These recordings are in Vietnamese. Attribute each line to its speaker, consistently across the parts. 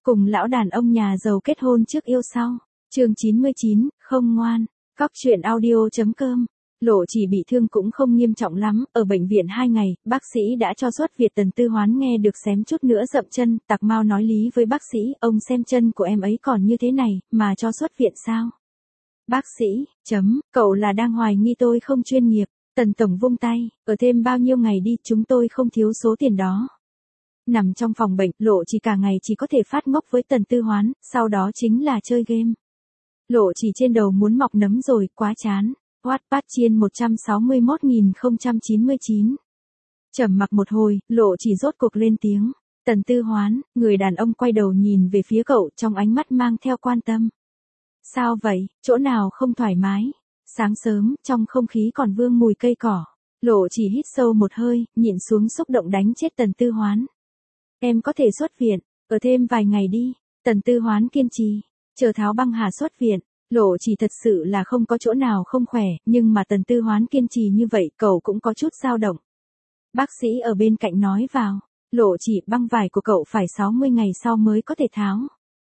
Speaker 1: Cùng lão đàn ông nhà giàu kết hôn trước yêu sau. Chương 99, không ngoan. Cóc truyện audio.com. Lộ Chỉ bị thương cũng không nghiêm trọng lắm, ở bệnh viện 2 ngày, bác sĩ đã cho xuất viện. Tần Tư Hoán nghe được xém chút nữa dậm chân, Tạc Mau nói lý với bác sĩ, ông xem chân của em ấy còn như thế này, mà cho xuất viện sao? Bác sĩ, cậu là đang hoài nghi tôi không chuyên nghiệp. Tần Tổng vung tay, ở thêm bao nhiêu ngày đi, chúng tôi không thiếu số tiền đó. Nằm trong phòng bệnh, Lộ Chỉ cả ngày chỉ có thể phát ngốc với Tần Tư Hoán, sau đó chính là chơi game. Lộ Chỉ trên đầu muốn mọc nấm rồi, quá chán. Wattpad chiên 161.099. Trầm mặc một hồi, Lộ Chỉ rốt cuộc lên tiếng. Tần Tư Hoán, người đàn ông quay đầu nhìn về phía cậu, trong ánh mắt mang theo quan tâm. Sao vậy, chỗ nào không thoải mái? Sáng sớm, trong không khí còn vương mùi cây cỏ. Lộ Chỉ hít sâu một hơi, nhịn xuống xúc động đánh chết Tần Tư Hoán. Em có thể xuất viện, ở thêm vài ngày đi. Tần Tư Hoán kiên trì, chờ Tháo Băng Hà xuất viện. Lộ Chỉ thật sự là không có chỗ nào không khỏe, nhưng mà Tần Tư Hoán kiên trì như vậy, cậu cũng có chút dao động. Bác sĩ ở bên cạnh nói vào, Lộ Chỉ, băng vải của cậu phải 60 ngày sau mới có thể tháo.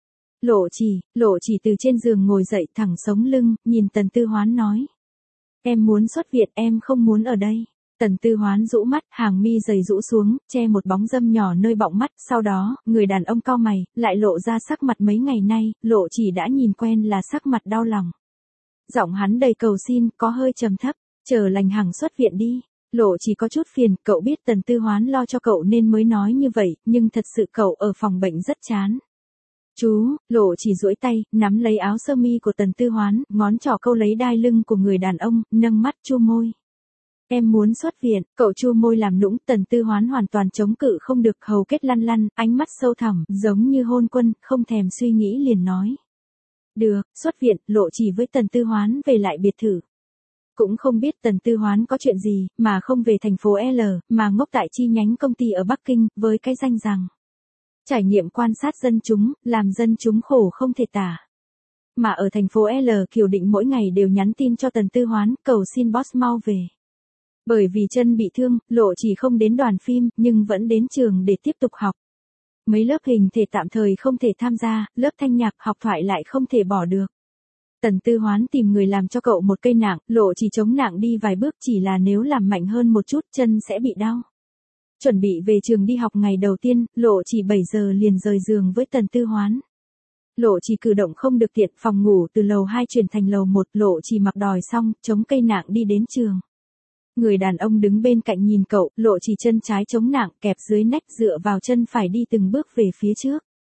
Speaker 1: Lộ Chỉ từ trên giường ngồi dậy thẳng sống lưng, nhìn Tần Tư Hoán nói. Em muốn xuất viện, em không muốn ở đây. Tần Tư Hoán rũ mắt, hàng mi dày rũ xuống, che một bóng râm nhỏ nơi bọng mắt, sau đó, người đàn ông cau mày, lại lộ ra sắc mặt mấy ngày nay, Lộ Chỉ đã nhìn quen là sắc mặt đau lòng. Giọng hắn đầy cầu xin, có hơi trầm thấp, chờ lành hẳn xuất viện đi. Lộ Chỉ có chút phiền, cậu biết Tần Tư Hoán lo cho cậu nên mới nói như vậy, nhưng thật sự cậu ở phòng bệnh rất chán. Chú, Lộ Chỉ duỗi tay, nắm lấy áo sơ mi của Tần Tư Hoán, ngón trỏ câu lấy đai lưng của người đàn ông, nâng mắt chu môi. Em muốn xuất viện, cậu chu môi làm nũng. Tần Tư Hoán hoàn toàn chống cự không được, hầu kết lăn lăn, ánh mắt sâu thẳm, giống như hôn quân, không thèm suy nghĩ liền nói. Được, xuất viện. Lộ Chỉ với Tần Tư Hoán về lại biệt thự. Cũng không biết Tần Tư Hoán có chuyện gì, mà không về thành phố L, mà ngốc tại chi nhánh công ty ở Bắc Kinh, với cái danh rằng trải nghiệm quan sát dân chúng, làm dân chúng khổ không thể tả. Mà ở thành phố L, Kiều Định mỗi ngày đều nhắn tin cho Tần Tư Hoán, cầu xin boss mau về. Bởi vì chân bị thương, Lộ Chỉ không đến đoàn phim, nhưng vẫn đến trường để tiếp tục học. Mấy lớp hình thể tạm thời không thể tham gia, lớp thanh nhạc học thoại lại không thể bỏ được. Tần Tư Hoán tìm người làm cho cậu một cây nạng, Lộ Chỉ chống nạng đi vài bước, chỉ là nếu làm mạnh hơn một chút chân sẽ bị đau. Chuẩn bị về trường đi học ngày đầu tiên, Lộ Chỉ 7 giờ liền rời giường với Tần Tư Hoán. Lộ Chỉ cử động không được tiện, phòng ngủ từ lầu 2 chuyển thành lầu 1, Lộ Chỉ mặc đòi xong, chống cây nạng đi đến trường. Người đàn ông đứng bên cạnh nhìn cậu, Lộ Chỉ chân trái chống nạng kẹp dưới nách dựa vào chân phải đi từng bước về phía trước.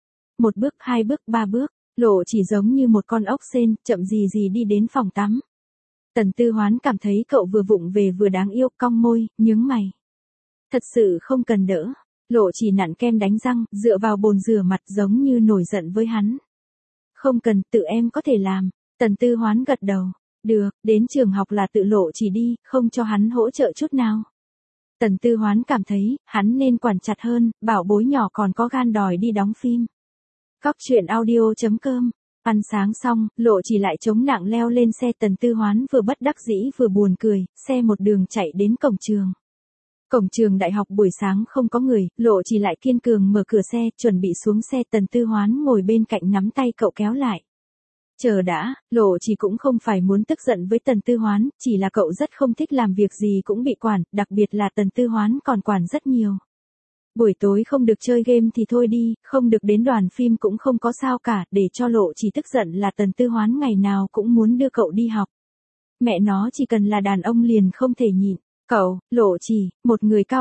Speaker 1: 1 bước, 2 bước, 3 bước, Lộ Chỉ giống như một con ốc sên, chậm gì gì đi đến phòng tắm. Tần Tư Hoán cảm thấy cậu vừa vụng về vừa đáng yêu, cong môi, nhướng mày. Thật sự không cần đỡ. Lộ Chỉ nặn kem đánh răng, dựa vào bồn rửa mặt giống như nổi giận với hắn. Không cần, tự em có thể làm. Tần Tư Hoán gật đầu. Được, đến trường học là tự Lộ Chỉ đi, không cho hắn hỗ trợ chút nào. Tần Tư Hoán cảm thấy, hắn nên quản chặt hơn, bảo bối nhỏ còn có gan đòi đi đóng phim. Cóc truyện audio.com. Ăn sáng xong, Lộ Chỉ lại chống nạng leo lên xe. Tần Tư Hoán vừa bất đắc dĩ vừa buồn cười, xe một đường chạy đến cổng trường. Cổng trường đại học buổi sáng không có người, Lộ Chỉ lại kiên cường mở cửa xe, chuẩn bị xuống xe. Tần Tư Hoán ngồi bên cạnh nắm tay cậu kéo lại. Chờ đã, Lộ Chỉ cũng không phải muốn tức giận với Tần Tư Hoán, chỉ là cậu rất không thích làm việc gì cũng bị quản, đặc biệt là Tần Tư Hoán còn quản rất nhiều. Buổi tối không được chơi game thì thôi đi, không được đến đoàn phim cũng không có sao cả, để cho Lộ Chỉ tức giận là Tần Tư Hoán ngày nào cũng muốn đưa cậu đi học. Mẹ nó chỉ cần là đàn ông liền không thể nhịn. Cậu, Lộ Chỉ, một người cao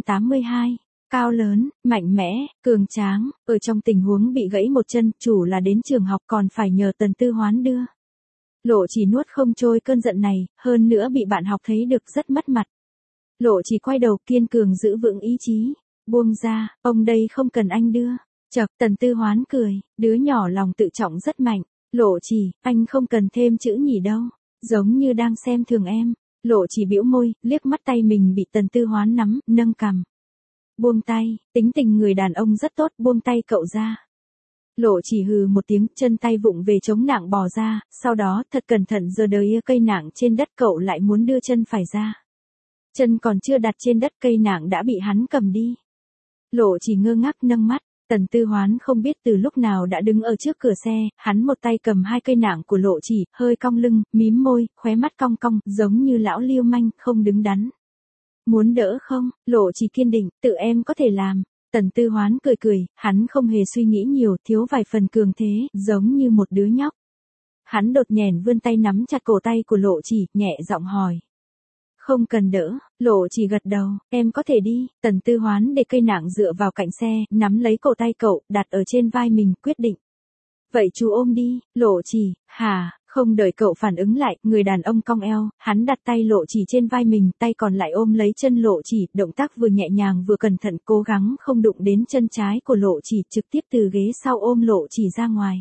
Speaker 1: 182. Cao lớn, mạnh mẽ, cường tráng, ở trong tình huống bị gãy một chân, chủ là đến trường học còn phải nhờ Tần Tư Hoán đưa. Lộ Chỉ nuốt không trôi cơn giận này, hơn nữa bị bạn học thấy được rất mất mặt. Lộ Chỉ quay đầu kiên cường giữ vững ý chí. Buông ra, ông đây không cần anh đưa. Chậc, Tần Tư Hoán cười, đứa nhỏ lòng tự trọng rất mạnh. Lộ Chỉ, anh không cần thêm chữ nhỉ đâu, giống như đang xem thường em. Lộ Chỉ bĩu môi, liếc mắt tay mình bị Tần Tư Hoán nắm, nâng cằm. Buông tay, tính tình người đàn ông rất tốt, buông tay cậu ra. Lộ Chỉ hừ một tiếng, chân tay vụng về chống nạng bò ra, sau đó thật cẩn thận giơ đới cây nạng trên đất. Cậu lại muốn đưa chân phải ra. Chân còn chưa đặt trên đất, cây nạng đã bị hắn cầm đi. Lộ Chỉ ngơ ngác nâng mắt, Tần Tư Hoán không biết từ lúc nào đã đứng ở trước cửa xe, hắn một tay cầm hai cây nạng của Lộ Chỉ, hơi cong lưng, mím môi, khóe mắt cong cong, giống như lão liêu manh, không đứng đắn. Muốn đỡ không? Lộ Chỉ kiên định, tự em có thể làm. Tần Tư Hoán cười cười, hắn không hề suy nghĩ nhiều, thiếu vài phần cường thế, giống như một đứa nhóc. Hắn đột nhèn vươn tay nắm chặt cổ tay của Lộ Chỉ, nhẹ giọng hỏi. Không cần đỡ, Lộ Chỉ gật đầu, em có thể đi. Tần Tư Hoán để cây nạng dựa vào cạnh xe, nắm lấy cổ tay cậu, đặt ở trên vai mình, quyết định. Vậy chú ôm đi. Lộ Chỉ, hả? Không đợi cậu phản ứng lại, người đàn ông cong eo, hắn đặt tay Lộ Chỉ trên vai mình, tay còn lại ôm lấy chân Lộ Chỉ, động tác vừa nhẹ nhàng vừa cẩn thận, cố gắng không đụng đến chân trái của Lộ Chỉ, trực tiếp từ ghế sau ôm Lộ Chỉ ra ngoài.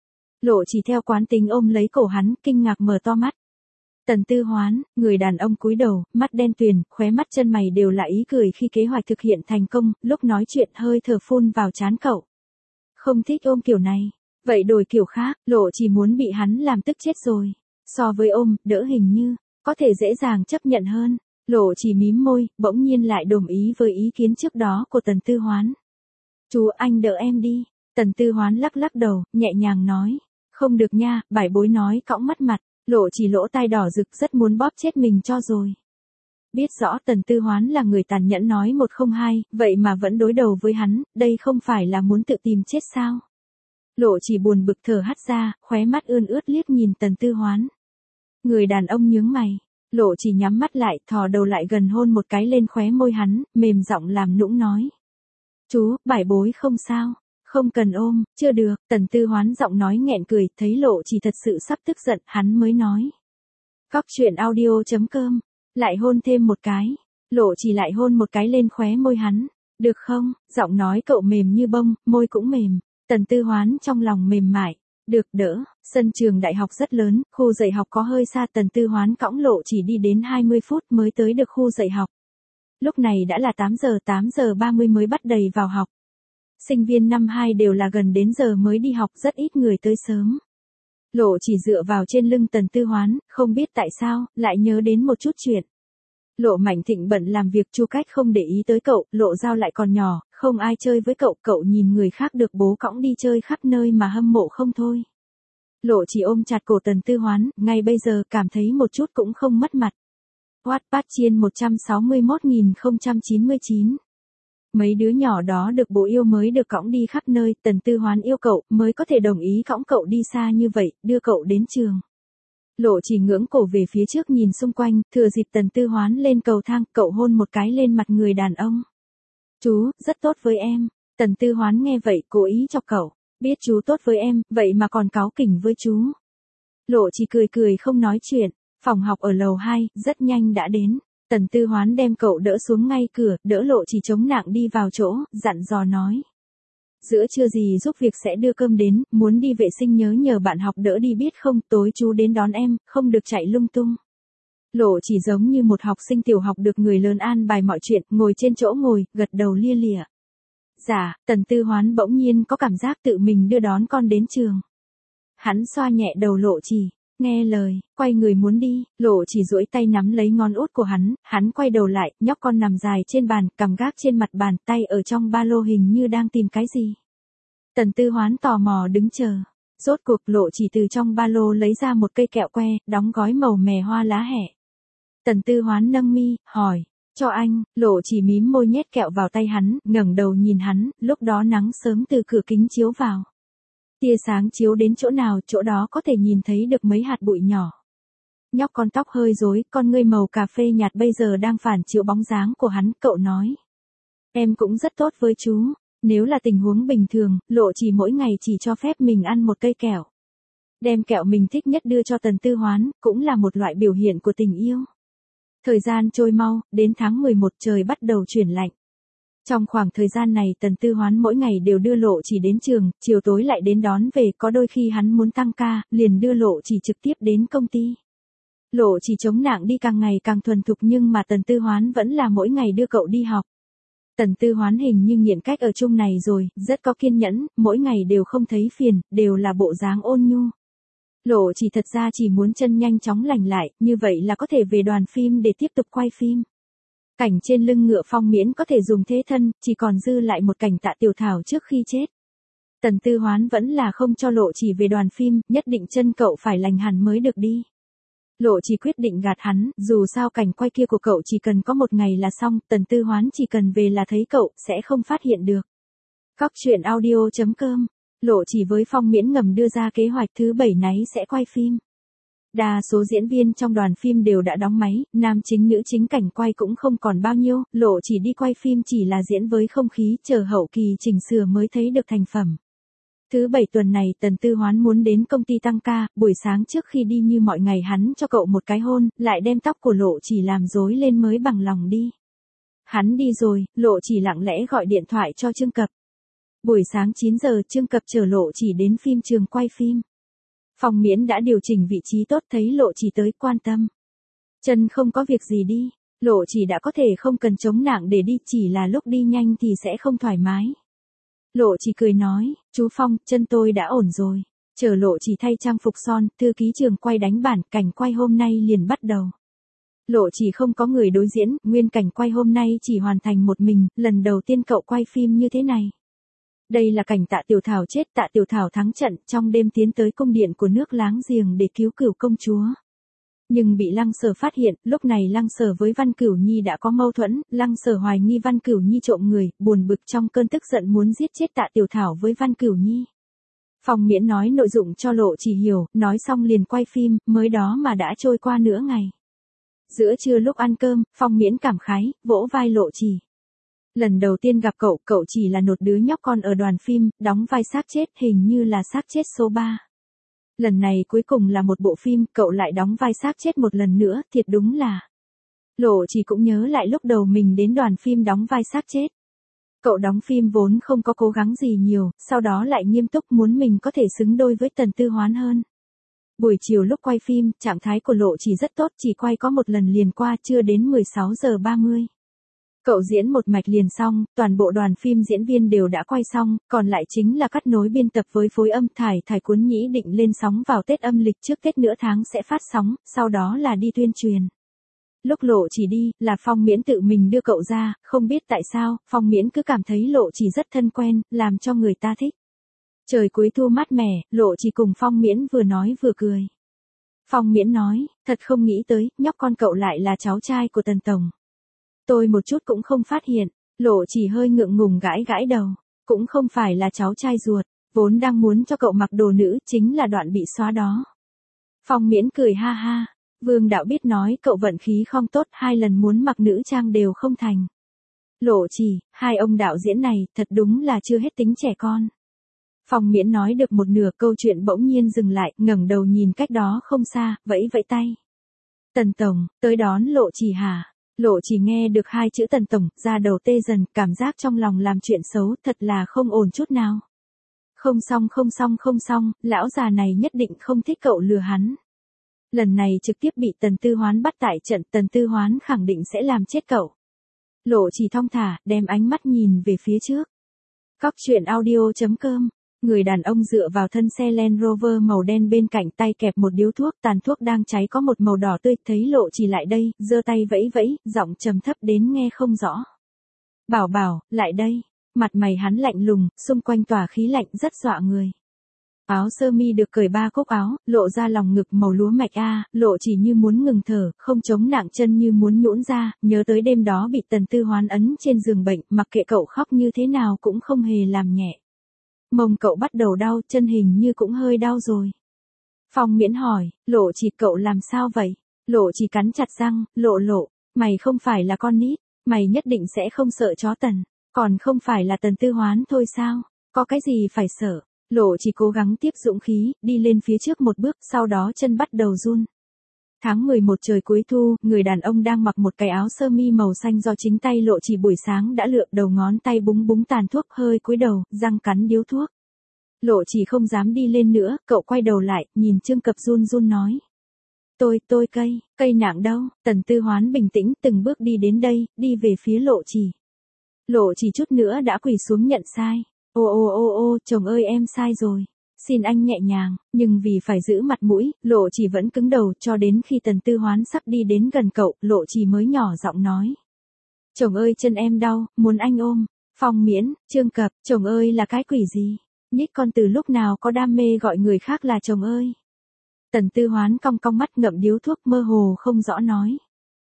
Speaker 1: Lộ Chỉ theo quán tính ôm lấy cổ hắn, kinh ngạc mở to mắt. Tần Tư Hoán, người đàn ông cúi đầu, mắt đen tuyền, khóe mắt chân mày đều là ý cười khi kế hoạch thực hiện thành công, lúc nói chuyện hơi thở phun vào trán cậu. Không thích ôm kiểu này. Vậy đổi kiểu khác, Lộ Chỉ muốn bị hắn làm tức chết rồi. So với ôm, đỡ hình như, có thể dễ dàng chấp nhận hơn. Lộ Chỉ mím môi, bỗng nhiên lại đồng ý với ý kiến trước đó của Tần Tư Hoán. Chú anh đỡ em đi. Tần Tư Hoán lắc lắc đầu, nhẹ nhàng nói. Không được nha, Bảy Bối nói cõng mất mặt. Lộ Chỉ lỗ tai đỏ rực, rất muốn bóp chết mình cho rồi. Biết rõ Tần Tư Hoán là người tàn nhẫn nói một không hai, vậy mà vẫn đối đầu với hắn, đây không phải là muốn tự tìm chết sao? Lộ Chỉ buồn bực thở hắt ra, khóe mắt ươn ướt liếc nhìn Tần Tư Hoán. Người đàn ông nhướng mày, Lộ Chỉ nhắm mắt lại, thò đầu lại gần hôn một cái lên khóe môi hắn, mềm giọng làm nũng nói. Chú, Bảy Bối không sao, không cần ôm, chưa được. Tần Tư Hoán giọng nói nghẹn cười, thấy Lộ Chỉ thật sự sắp tức giận, hắn mới nói. Cóc truyện audio.com, lại hôn thêm một cái. Lộ Chỉ lại hôn một cái lên khóe môi hắn. Được không? Giọng nói cậu mềm như bông, môi cũng mềm. Tần Tư Hoán trong lòng mềm mại. Được đỡ, sân trường đại học rất lớn, khu dạy học có hơi xa. Tần Tư Hoán cõng Lộ Chỉ đi đến 20 phút mới tới được khu dạy học. Lúc này đã là 8 giờ 30 mới bắt đầy vào học. Sinh viên năm 2 đều là gần đến giờ mới đi học, rất ít người tới sớm. Lộ Chỉ dựa vào trên lưng Tần Tư Hoán, không biết tại sao, lại nhớ đến một chút chuyện. Lộ Mạnh Thịnh bận làm việc, Chu Cách không để ý tới cậu, Lộ Giao lại còn nhỏ, không ai chơi với cậu, cậu nhìn người khác được bố cõng đi chơi khắp nơi mà hâm mộ không thôi. Lộ Chỉ ôm chặt cổ Tần Tư Hoán, ngay bây giờ cảm thấy một chút cũng không mất mặt. Wattpad chiên 161.099. Mấy đứa nhỏ đó được bố yêu mới được cõng đi khắp nơi, Tần Tư Hoán yêu cậu, mới có thể đồng ý cõng cậu đi xa như vậy, đưa cậu đến trường. Lộ Chỉ ngưỡng cổ về phía trước nhìn xung quanh, thừa dịp Tần Tư Hoán lên cầu thang, cậu hôn một cái lên mặt người đàn ông. Chú, rất tốt với em. Tần Tư Hoán nghe vậy, cố ý chọc cậu. Biết chú tốt với em, vậy mà còn cáu kỉnh với chú. Lộ Chỉ cười cười không nói chuyện. Phòng học ở lầu 2, rất nhanh đã đến. Tần Tư Hoán đem cậu đỡ xuống ngay cửa, đỡ Lộ Chỉ chống nặng đi vào chỗ, dặn dò nói. Giữa trưa gì giúp việc sẽ đưa cơm đến, muốn đi vệ sinh nhờ bạn học đỡ đi biết không, tối chú đến đón em, không được chạy lung tung. Lộ Chỉ giống như một học sinh tiểu học được người lớn an bài mọi chuyện, ngồi trên chỗ ngồi, gật đầu lia lịa. Dạ, Tần Tư Hoán bỗng nhiên có cảm giác tự mình đưa đón con đến trường. Hắn xoa nhẹ đầu Lộ Chỉ. Nghe lời, quay người muốn đi, Lộ Chỉ duỗi tay nắm lấy ngón út của hắn quay đầu lại, nhóc con nằm dài trên bàn, cằm gác trên mặt bàn, tay ở trong ba lô hình như đang tìm cái gì. Tần Tư Hoán tò mò đứng chờ. Rốt cuộc Lộ Chỉ từ trong ba lô lấy ra một cây kẹo que, đóng gói màu mè hoa lá hẹ. Tần Tư Hoán nâng mi, hỏi, cho anh. Lộ Chỉ mím môi nhét kẹo vào tay hắn, ngẩng đầu nhìn hắn, lúc đó nắng sớm từ cửa kính chiếu vào. Tia sáng chiếu đến chỗ nào, chỗ đó có thể nhìn thấy được mấy hạt bụi nhỏ. Nhóc con tóc hơi rối, con ngươi màu cà phê nhạt bây giờ đang phản chiếu bóng dáng của hắn, cậu nói. Em cũng rất tốt với chú. Nếu là tình huống bình thường, Lộ Chỉ mỗi ngày chỉ cho phép mình ăn một cây kẹo. Đem kẹo mình thích nhất đưa cho Tần Tư Hoán, cũng là một loại biểu hiện của tình yêu. Thời gian trôi mau, đến tháng 11 trời bắt đầu chuyển lạnh. Trong khoảng thời gian này Tần Tư Hoán mỗi ngày đều đưa Lộ Chỉ đến trường, chiều tối lại đến đón về, có đôi khi hắn muốn tăng ca, liền đưa Lộ Chỉ trực tiếp đến công ty. Lộ Chỉ chống nặng đi càng ngày càng thuần thục nhưng mà Tần Tư Hoán vẫn là mỗi ngày đưa cậu đi học. Tần Tư Hoán hình như nghiện cách ở chung này rồi, rất có kiên nhẫn, mỗi ngày đều không thấy phiền, đều là bộ dáng ôn nhu. Lộ Chỉ thật ra chỉ muốn chân nhanh chóng lành lại, như vậy là có thể về đoàn phim để tiếp tục quay phim. Cảnh trên lưng ngựa Phong Miễn có thể dùng thế thân, chỉ còn dư lại một cảnh Tạ Tiểu Thảo trước khi chết. Tần Tư Hoán vẫn là không cho Lộ Chỉ về đoàn phim, nhất định chân cậu phải lành hẳn mới được đi. Lộ Chỉ quyết định gạt hắn, dù sao cảnh quay kia của cậu chỉ cần có một ngày là xong, Tần Tư Hoán chỉ cần về là thấy cậu, sẽ không phát hiện được. Cóc truyện audio.com. Lộ Chỉ với Phong Miễn ngầm đưa ra kế hoạch thứ 7 náy sẽ quay phim. Đa số diễn viên trong đoàn phim đều đã đóng máy, nam chính nữ chính cảnh quay cũng không còn bao nhiêu, Lộ Chỉ đi quay phim chỉ là diễn với không khí, chờ hậu kỳ chỉnh sửa mới thấy được thành phẩm. Thứ 7 tuần này Tần Tư Hoán muốn đến công ty tăng ca, buổi sáng trước khi đi như mọi ngày hắn cho cậu một cái hôn, lại đem tóc của Lộ Chỉ làm rối lên mới bằng lòng đi. Hắn đi rồi, Lộ Chỉ lặng lẽ gọi điện thoại cho Trương Cập. Buổi sáng 9 giờ Trương Cập chở Lộ Chỉ đến phim trường quay phim. Phong Miễn đã điều chỉnh vị trí tốt thấy Lộ Chỉ tới quan tâm. Chân không có việc gì đi, Lộ Chỉ đã có thể không cần chống nặng để đi, chỉ là lúc đi nhanh thì sẽ không thoải mái. Lộ Chỉ cười nói, chú Phong, chân tôi đã ổn rồi. Chờ Lộ Chỉ thay trang phục son, thư ký trường quay đánh bản, cảnh quay hôm nay liền bắt đầu. Lộ Chỉ không có người đối diễn, nguyên cảnh quay hôm nay chỉ hoàn thành một mình, lần đầu tiên cậu quay phim như thế này. Đây là cảnh Tạ Tiểu Thảo chết, Tạ Tiểu Thảo thắng trận, trong đêm tiến tới cung điện của nước láng giềng để cứu Cửu công chúa. Nhưng bị Lăng Sở phát hiện, lúc này Lăng Sở với Văn Cửu Nhi đã có mâu thuẫn, Lăng Sở hoài nghi Văn Cửu Nhi trộm người, buồn bực trong cơn tức giận muốn giết chết Tạ Tiểu Thảo với Văn Cửu Nhi. Phong Miễn nói nội dụng cho Lộ Chỉ hiểu, nói xong liền quay phim, mới đó mà đã trôi qua nửa ngày. Giữa trưa lúc ăn cơm, Phong Miễn cảm khái, vỗ vai Lộ Chỉ. Lần đầu tiên gặp cậu, cậu chỉ là một đứa nhóc con ở đoàn phim, đóng vai xác chết, hình như là xác chết số 3. Lần này cuối cùng là một bộ phim, cậu lại đóng vai xác chết một lần nữa, thiệt đúng là. Lộ Chỉ cũng nhớ lại lúc đầu mình đến đoàn phim đóng vai xác chết. Cậu đóng phim vốn không có cố gắng gì nhiều, sau đó lại nghiêm túc muốn mình có thể xứng đôi với Tần Tư Hoán hơn. Buổi chiều lúc quay phim, trạng thái của Lộ Chỉ rất tốt, chỉ quay có một lần liền qua, chưa đến 16 giờ 30. Cậu diễn một mạch liền xong, toàn bộ đoàn phim diễn viên đều đã quay xong, còn lại chính là cắt nối biên tập với phối âm, thải cuốn nhĩ định lên sóng vào Tết âm lịch, trước Tết nửa tháng sẽ phát sóng, sau đó là đi tuyên truyền. Lúc Lộ Chỉ đi, là Phong Miễn tự mình đưa cậu ra, không biết tại sao, Phong Miễn cứ cảm thấy Lộ Chỉ rất thân quen, làm cho người ta thích. Trời cuối thu mát mẻ, Lộ Chỉ cùng Phong Miễn vừa nói vừa cười. Phong Miễn nói, thật không nghĩ tới, nhóc con cậu lại là cháu trai của Tần Tổng. Tôi một chút cũng không phát hiện, Lộ Chỉ hơi ngượng ngùng gãi gãi đầu, cũng không phải là cháu trai ruột, vốn đang muốn cho cậu mặc đồ nữ, chính là đoạn bị xóa đó. Phong Miễn cười ha ha, Vương đạo biết nói cậu vận khí không tốt, 2 lần muốn mặc nữ trang đều không thành. Lộ Chỉ, hai ông đạo diễn này, thật đúng là chưa hết tính trẻ con. Phong Miễn nói được một nửa câu chuyện bỗng nhiên dừng lại, ngẩng đầu nhìn cách đó không xa, vẫy vẫy tay. Tần Tổng, tới đón Lộ Chỉ hả? Lộ Chỉ nghe được 2 chữ Tần Tổng, da đầu tê dần, cảm giác trong lòng làm chuyện xấu, thật là không ổn chút nào. Không xong, lão già này nhất định không thích cậu lừa hắn. Lần này trực tiếp bị Tần Tư Hoán bắt tại trận, Tần Tư Hoán khẳng định sẽ làm chết cậu. Lộ Chỉ thong thả, đem ánh mắt nhìn về phía trước. Cóc truyện audio.com. Người đàn ông dựa vào thân xe Land Rover màu đen bên cạnh, tay kẹp một điếu thuốc, tàn thuốc đang cháy có một màu đỏ tươi, thấy Lộ Chỉ lại đây, giơ tay vẫy vẫy, giọng trầm thấp đến nghe không rõ. Bảo bảo, lại đây. Mặt mày hắn lạnh lùng, xung quanh tỏa khí lạnh rất dọa người. Áo sơ mi được cởi 3 cúc áo, lộ ra lòng ngực màu lúa mạch Lộ Chỉ như muốn ngừng thở, không chống nặng chân như muốn nhũn ra, nhớ tới đêm đó bị Tần Tư Hoán ấn trên giường bệnh, mặc kệ cậu khóc như thế nào cũng không hề làm nhẹ. Mông cậu bắt đầu đau, chân hình như cũng hơi đau rồi. Phong Miễn hỏi, Lộ Chỉ cậu làm sao vậy? Lộ Chỉ cắn chặt răng, lộ, mày không phải là con nít, mày nhất định sẽ không sợ chó Tần, còn không phải là Tần Tư Hoán thôi sao? Có cái gì phải sợ? Lộ Chỉ cố gắng tiếp dũng khí, đi lên phía trước một bước, sau đó chân bắt đầu run. Tháng 11 trời cuối thu, người đàn ông đang mặc một cái áo sơ mi màu xanh do chính tay Lộ Chỉ buổi sáng đã lượm, đầu ngón tay búng búng tàn thuốc, hơi cúi đầu, răng cắn điếu thuốc. Lộ Chỉ không dám đi lên nữa, cậu quay đầu lại, nhìn Trương Cập run nói. Tôi cây nặng đâu? Tần Tư Hoán bình tĩnh, từng bước đi đến đây, đi về phía Lộ Chỉ. Lộ Chỉ chút nữa đã quỳ xuống nhận sai. Ô, chồng ơi em sai rồi. Xin anh nhẹ nhàng, nhưng vì phải giữ mặt mũi, Lộ Chỉ vẫn cứng đầu, cho đến khi Tần Tư Hoán sắp đi đến gần cậu, Lộ Chỉ mới nhỏ giọng nói. Chồng ơi chân em đau, muốn anh ôm. Phong Miễn, Trương Cập, chồng ơi là cái quỷ gì? Nhích con từ lúc nào có đam mê gọi người khác là chồng ơi. Tần Tư Hoán cong cong mắt ngậm điếu thuốc mơ hồ không rõ nói.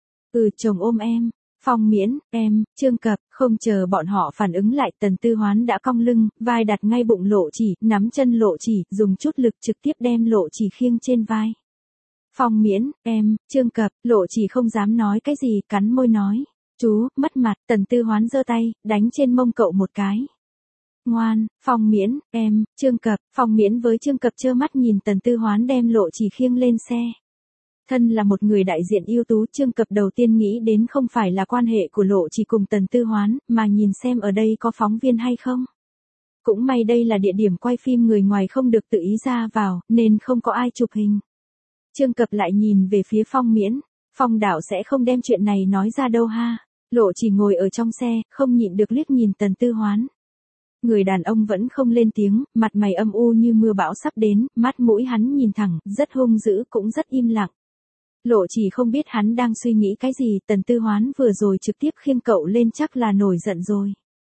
Speaker 1: Chồng ôm em. Phong Miễn, em, Trương Cập, không chờ bọn họ phản ứng lại, Tần Tư Hoán đã cong lưng, vai đặt ngay bụng Lộ Chỉ, nắm chân Lộ Chỉ, dùng chút lực trực tiếp đem Lộ Chỉ khiêng trên vai. Phong Miễn, em, Trương Cập, Lộ Chỉ không dám nói cái gì, cắn môi nói. Chú, mất mặt, Tần Tư Hoán giơ tay, đánh trên mông cậu một cái. Ngoan, Phong Miễn, em, Trương Cập, Phong Miễn với Trương Cập trơ mắt nhìn Tần Tư Hoán đem Lộ Chỉ khiêng lên xe. Thân là một người đại diện ưu tú, Trương Cập đầu tiên nghĩ đến không phải là quan hệ của Lộ Chỉ cùng Tần Tư Hoán, mà nhìn xem ở đây có phóng viên hay không. Cũng may đây là địa điểm quay phim, người ngoài không được tự ý ra vào, nên không có ai chụp hình. Trương Cập lại nhìn về phía Phong Miễn, Phong đạo sẽ không đem chuyện này nói ra đâu ha. Lộ Chỉ ngồi ở trong xe, không nhịn được liếc nhìn Tần Tư Hoán. Người đàn ông vẫn không lên tiếng, mặt mày âm u như mưa bão sắp đến, mắt mũi hắn nhìn thẳng, rất hung dữ cũng rất im lặng. Lộ Chỉ không biết hắn đang suy nghĩ cái gì, Tần Tư Hoán vừa rồi trực tiếp khiêng cậu lên chắc là nổi giận rồi.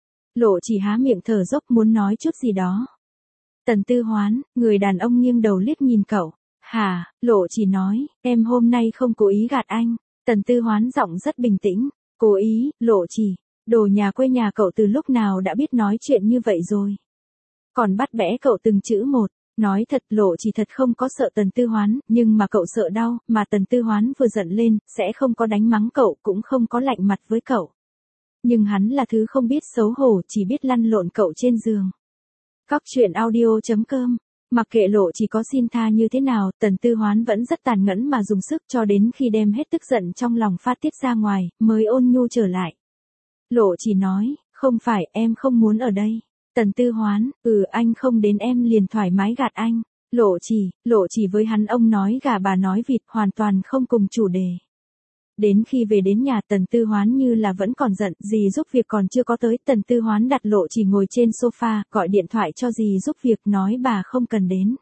Speaker 1: Lộ Chỉ há miệng thở dốc muốn nói chút gì đó. Tần Tư Hoán, người đàn ông nghiêng đầu liếc nhìn cậu. Hả, Lộ Chỉ nói, em hôm nay không cố ý gạt anh. Tần Tư Hoán giọng rất bình tĩnh. Cố ý, Lộ Chỉ, đồ nhà quê nhà cậu từ lúc nào đã biết nói chuyện như vậy rồi. Còn bắt bẽ cậu từng chữ một. Nói thật, Lộ Chỉ thật không có sợ Tần Tư Hoán, nhưng mà cậu sợ đau, mà Tần Tư Hoán vừa giận lên, sẽ không có đánh mắng cậu, cũng không có lạnh mặt với cậu. Nhưng hắn là thứ không biết xấu hổ, chỉ biết lăn lộn cậu trên giường. Cóc truyện audio.com. Mặc kệ Lộ Chỉ có xin tha như thế nào, Tần Tư Hoán vẫn rất tàn nhẫn mà dùng sức cho đến khi đem hết tức giận trong lòng phát tiết ra ngoài, mới ôn nhu trở lại. Lộ Chỉ nói, không phải, em không muốn ở đây. Tần Tư Hoán, anh không đến em liền thoải mái gạt anh. Lộ Chỉ với hắn ông nói gà bà nói vịt, hoàn toàn không cùng chủ đề. Đến khi về đến nhà, Tần Tư Hoán như là vẫn còn giận, dì giúp việc còn chưa có tới, Tần Tư Hoán đặt Lộ Chỉ ngồi trên sofa, gọi điện thoại cho dì giúp việc nói bà không cần đến.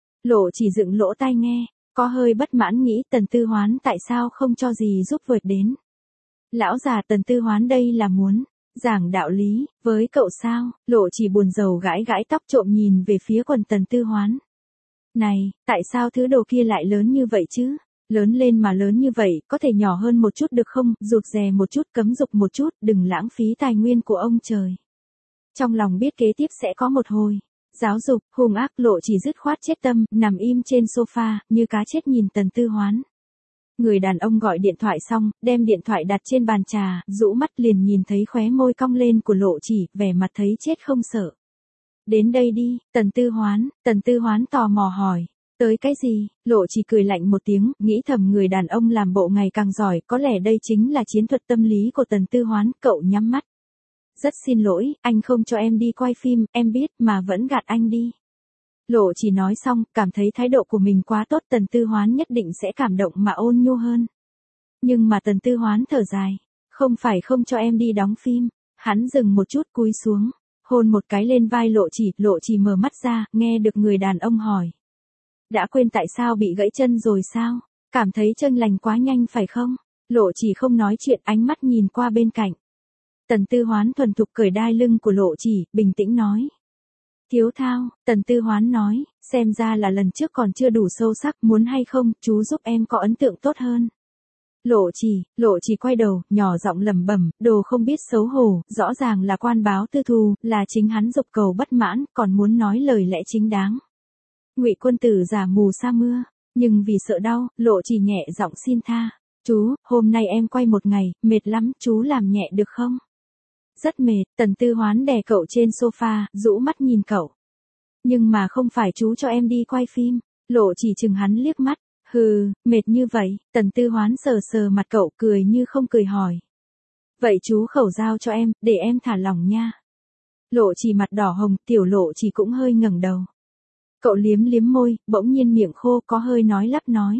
Speaker 1: Lộ Chỉ dựng lỗ tai nghe, có hơi bất mãn nghĩ Tần Tư Hoán tại sao không cho dì giúp việc đến. Lão già Tần Tư Hoán đây là muốn giảng đạo lý với cậu sao? Lộ Chỉ buồn rầu gãi gãi tóc trộm nhìn về phía quần Tần Tư Hoán. Này, tại sao thứ đồ kia lại lớn như vậy chứ? Lớn lên mà lớn như vậy, có thể nhỏ hơn một chút được không? Rụt rè một chút, cấm dục một chút, đừng lãng phí tài nguyên của ông trời. Trong lòng biết kế tiếp sẽ có một hồi giáo dục hung ác, Lộ Chỉ dứt khoát chết tâm, nằm im trên sofa, như cá chết nhìn Tần Tư Hoán. Người đàn ông gọi điện thoại xong, đem điện thoại đặt trên bàn trà, rũ mắt liền nhìn thấy khóe môi cong lên của Lộ Chỉ, vẻ mặt thấy chết không sợ. Đến đây đi, Tần Tư Hoán tò mò hỏi. Tới cái gì? Lộ Chỉ cười lạnh một tiếng, nghĩ thầm người đàn ông làm bộ ngày càng giỏi, có lẽ đây chính là chiến thuật tâm lý của Tần Tư Hoán, cậu nhắm mắt. Rất xin lỗi, anh không cho em đi quay phim, em biết mà vẫn gạt anh đi. Lộ Chỉ nói xong, cảm thấy thái độ của mình quá tốt, Tần Tư Hoán nhất định sẽ cảm động mà ôn nhu hơn. Nhưng mà Tần Tư Hoán thở dài, không phải không cho em đi đóng phim. Hắn dừng một chút cúi xuống, hôn một cái lên vai Lộ Chỉ mở mắt ra, nghe được người đàn ông hỏi. Đã quên tại sao bị gãy chân rồi sao? Cảm thấy chân lành quá nhanh phải không? Lộ Chỉ không nói chuyện, ánh mắt nhìn qua bên cạnh. Tần Tư Hoán thuần thục cởi đai lưng của Lộ Chỉ, bình tĩnh nói. Thiếu thao, Tần Tư Hoán nói, xem ra là lần trước còn chưa đủ sâu sắc, muốn hay không, chú giúp em có ấn tượng tốt hơn. Lộ Chỉ quay đầu, nhỏ giọng lẩm bẩm, đồ không biết xấu hổ, rõ ràng là quan báo tư thù, là chính hắn dục cầu bất mãn, còn muốn nói lời lẽ chính đáng. Ngụy quân tử giả mù sa mưa, nhưng vì sợ đau, Lộ Chỉ nhẹ giọng xin tha. Chú, hôm nay em quay một ngày, mệt lắm, chú làm nhẹ được không? Rất mệt, Tần Tư Hoán đè cậu trên sofa, rũ mắt nhìn cậu. Nhưng mà không phải chú cho em đi quay phim. Lộ Chỉ chừng hắn liếc mắt. Hừ, mệt như vậy, Tần Tư Hoán sờ sờ mặt cậu, cười như không cười hỏi. Vậy chú khẩu giao cho em, để em thả lỏng nha. Lộ Chỉ mặt đỏ hồng, tiểu Lộ Chỉ cũng hơi ngẩng đầu. Cậu liếm liếm môi, bỗng nhiên miệng khô, có hơi nói lắp nói.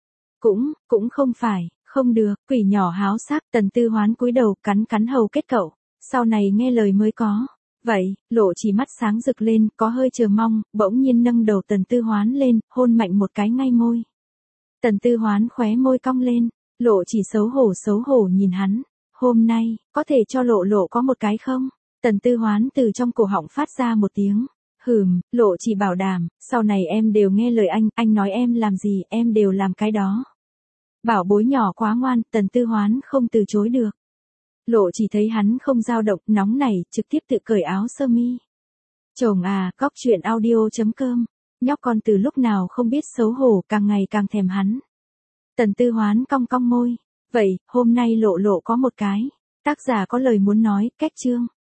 Speaker 1: Cũng không phải, không được, quỷ nhỏ háo sắc. Tần Tư Hoán cúi đầu, cắn hầu kết cậu. Sau này nghe lời mới có. Vậy, Lộ Chỉ mắt sáng rực lên, có hơi chờ mong, bỗng nhiên nâng đầu Tần Tư Hoán lên, hôn mạnh một cái ngay môi. Tần Tư Hoán khóe môi cong lên, Lộ Chỉ xấu hổ nhìn hắn. Hôm nay, có thể cho lộ lộ có một cái không? Tần Tư Hoán từ trong cổ họng phát ra một tiếng. Lộ chỉ bảo đảm, sau này em đều nghe lời anh nói em làm gì em đều làm cái đó. Bảo bối nhỏ quá ngoan, Tần Tư Hoán không từ chối được. Lộ chỉ thấy hắn không dao động, nóng nảy, trực tiếp tự cởi áo sơ mi. Chồng à, cóc truyện audio.com. Nhóc con từ lúc nào không biết xấu hổ, càng ngày càng thèm hắn. Tần Tư Hoán cong cong môi. Vậy, hôm nay lộ lộ có một cái. Tác giả có lời muốn nói, cách chương.